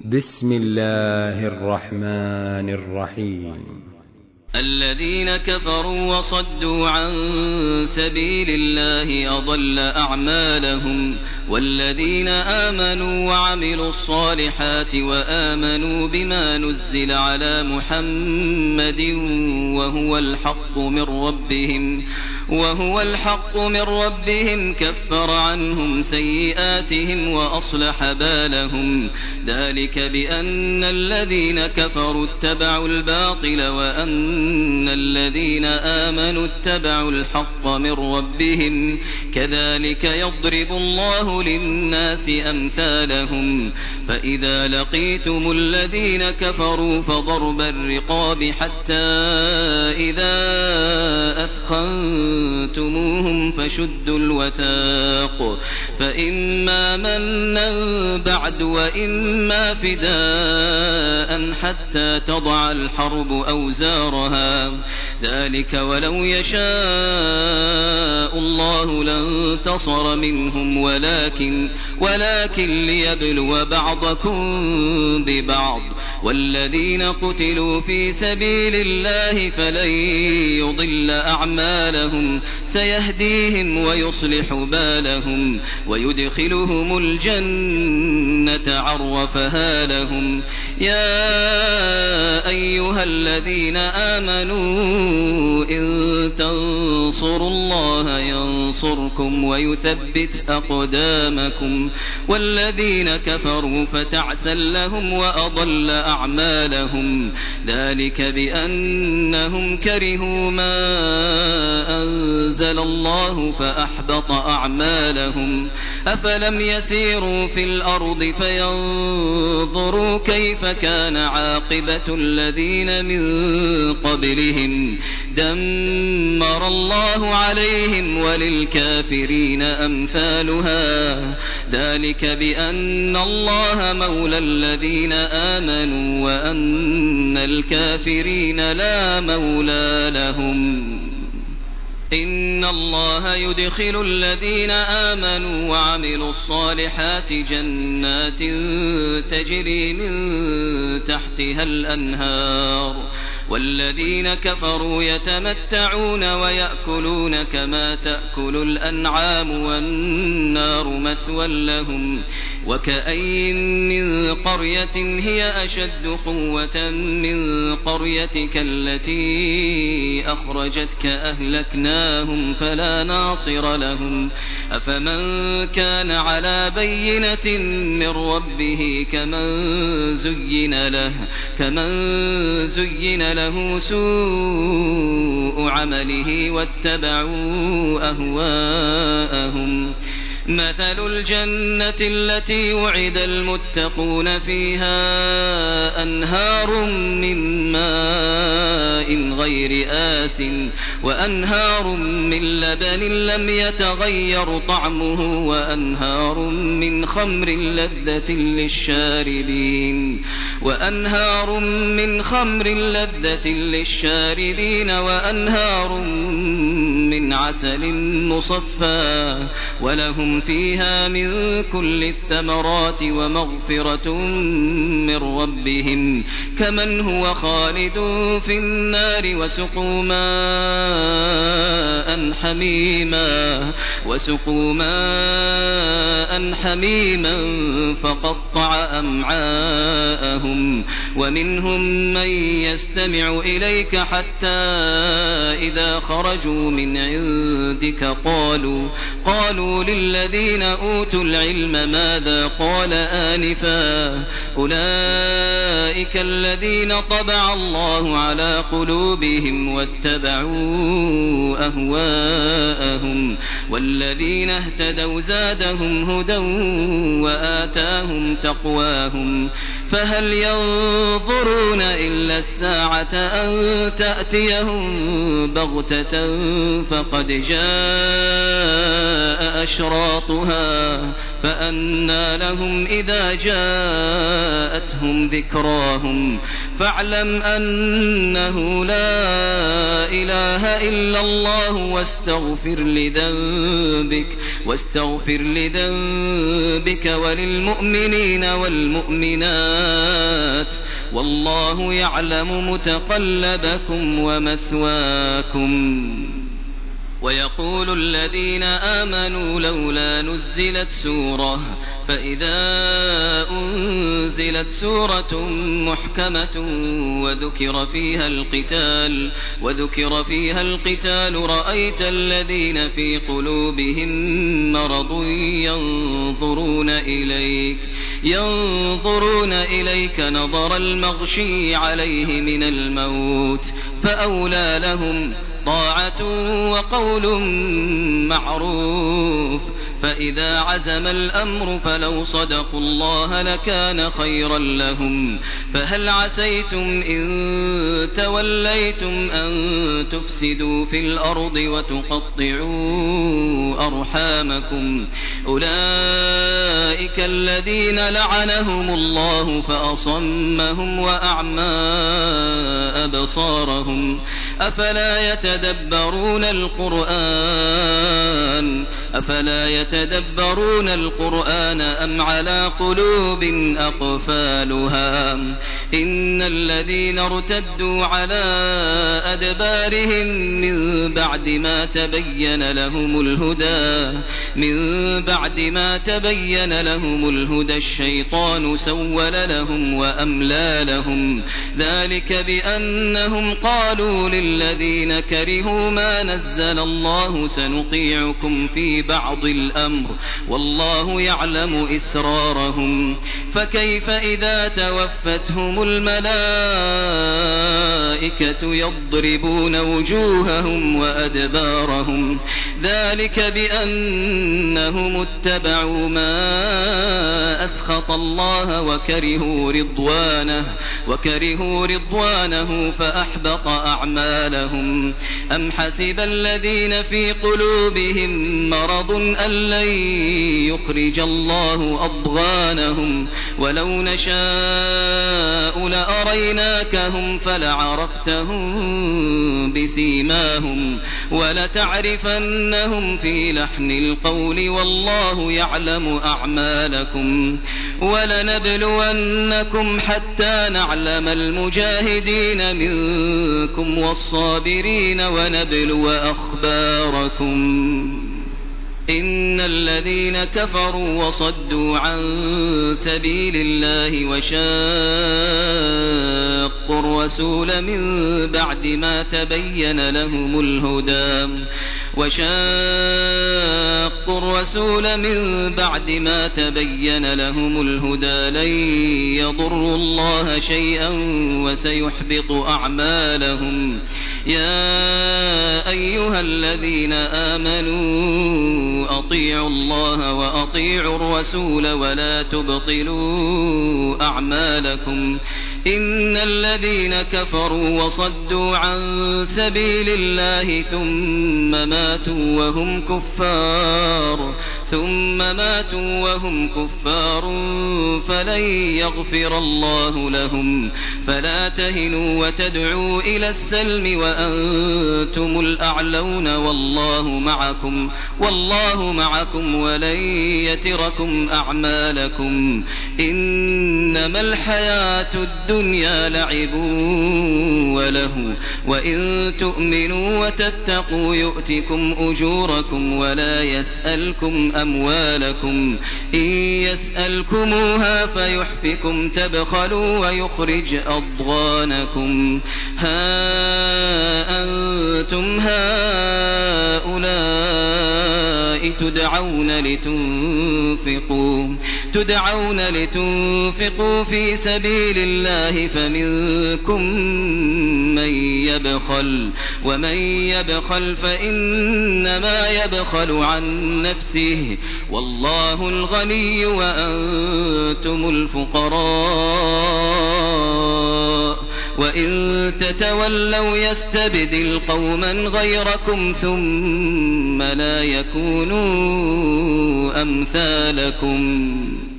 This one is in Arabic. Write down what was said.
بسم الله الرحمن الرحيم. الذين كفروا وصدوا عن سبيل الله أضل أعمالهم، والذين آمنوا وعملوا الصالحات وآمنوا بما نزل على محمد وهو الحق من ربهم كفر عنهم سيئاتهم وأصلح بالهم. ذلك بأن الذين كفروا اتبعوا الباطل وأن الذين آمنوا اتبعوا الحق من ربهم، كذلك يضرب الله للناس أمثالهم. فإذا لقيتم الذين كفروا فضرب الرقاب حتى إذا أثخنتموهم فشدوا الوثاق، فإما منا بعد وإما فداء حتى تضع الحرب أوزارها. ذلك ولو يشاء الله لانتصر منهم ولكن ليبلو بعضكم ببعض. والذين قتلوا في سبيل الله فلن يضل أعمالهم، سيهديهم ويصلح بالهم ويدخلهم الجنة عرفها لهم. يا أيها الذين آمنوا إن تنصروا الله ينصركم ويثبت أقدامكم. والذين كفروا فتعسا لهم وأضل أعمالهم. ذلك بأنهم كرهوا ما أنزل الله فأحبط أعمالهم. أفلم يسيروا في الأرض فينظروا كيف كان عاقبة الذين من قبلهم، دمر الله عليهم وللكافرين أمثالها. ذلك بأن الله مولى الذين آمنوا وأن الكافرين لا مولى لهم. إن الله يدخل الذين آمنوا وعملوا الصالحات جنات تجري من تحتها الأنهار، والذين كفروا يتمتعون ويأكلون كما تأكل الأنعام والنار مثوى لهم. وكأين من قرية هي أشد قوة من قريتك التي أخرجتك أهلكناهم فلا ناصر لهم. أفمن كان على بينة من ربه كمن زين له سوء عمله واتبعوا أهواءهم. مثل الجنة التي وعد المتقون فيها أنهار من ماء غير آسٍ وأنهار من لبن لم يتغير طعمه وأنهار من خمر لذة للشاربين وأنهار من عسل مصفى، ولهم فيها من كل الثمرات ومغفرة من ربهم، كمن هو خالد في النار وسقوا ماء حميما فقطع أمعاءهم. ومنهم من يستمع إليك حتى إذا خرجوا من عندك قالوا للذين أوتوا العلم ماذا قال آنفا، أولئك الذين طبع الله على قلوبهم واتبعوا أهواءهم. والذين اهتدوا زادهم هدى وآتاهم تقواهم. فهل ينظرون إلا الساعة أن تأتيهم بغتة فقد جاء أشراطها فأنى لهم إذا جاءتهم ذكراهم فاعلم أنه لا إله إلا الله واستغفر لذنبك وللمؤمنين والمؤمنات والله يعلم متقلبكم ومثواكم. ويقول الذين آمنوا لولا نزلت سورة فإذا أنزلت سورة محكمة وذكر فيها القتال رأيت الذين في قلوبهم مرض ينظرون إليك نظر المغشي عليه من الموت فأولى لهم طاعة وقول معروف فإذا عزم الأمر فلو صدقوا الله لكان خيرا لهم فهل عسيتم إن توليتم أن تفسدوا في الأرض وتقطعوا أرحامكم أولئك الذين لعنهم الله فأصمهم وأعمى أبصارهم أفلا يتدبرون القرآن أم على قلوب أقفالها إن الذين ارتدوا على أدبارهم من بعد ما تبين لهم الهدى الشيطان سول لهم وأملى لهم ذلك بأنهم قالوا للذين كرهوا ما نزل الله سنطيعكم في بعض الأمر والله يعلم إسرارهم فكيف إذا توفتهم الملائكة يضربون وجوههم وأدبارهم ذلك بأنهم اتبعوا ما أسخط الله وكرهوا رضوانه فأحبط أعمالهم أم حسب الذين في قلوبهم مرض أن لن يخرج الله أضغانهم ولو نشاء لأريناكهم فلعرفتهم بسيماهم ولتعرفنهم في لحن القول والله يعلم أعمالكم ولنبلونكم حتى نعلم المجاهدين منكم والصابرين ونبلو أخباركم إن الذين كفروا وصدوا عن سبيل الله وشاقوا الرسول من بعد ما تبين لهم الهدى لن يضروا الله شيئا وسيحبط أعمالهم يا أيها الذين آمنوا أطيعوا الله وأطيعوا الرسول ولا تبطلوا أعمالكم إن الذين كفروا وصدوا عن سبيل الله ثم ماتوا وهم كفار فلن يغفر الله لهم فلا تهنوا وتدعوا إلى السلم وأنتم الأعلون والله معكم ولن يتركم أعمالكم إنما الحياة الدنيا لعب وله وإن تؤمنوا وتتقوا يؤتكم أجوركم ولا يسألكم أموالكم إن يسألكموها فيحفكم تبخلوا ويخرج أضغانكم ها أنتم هؤلاء تدعون لتنفقوا في سبيل الله فمنكم من يبخل ومن يبخل فإنما يبخل عن نفسه والله الغني وأنتم الفقراء وإن تتولوا يستبدل قوما غيركم ثم لا يكونوا أمثالكم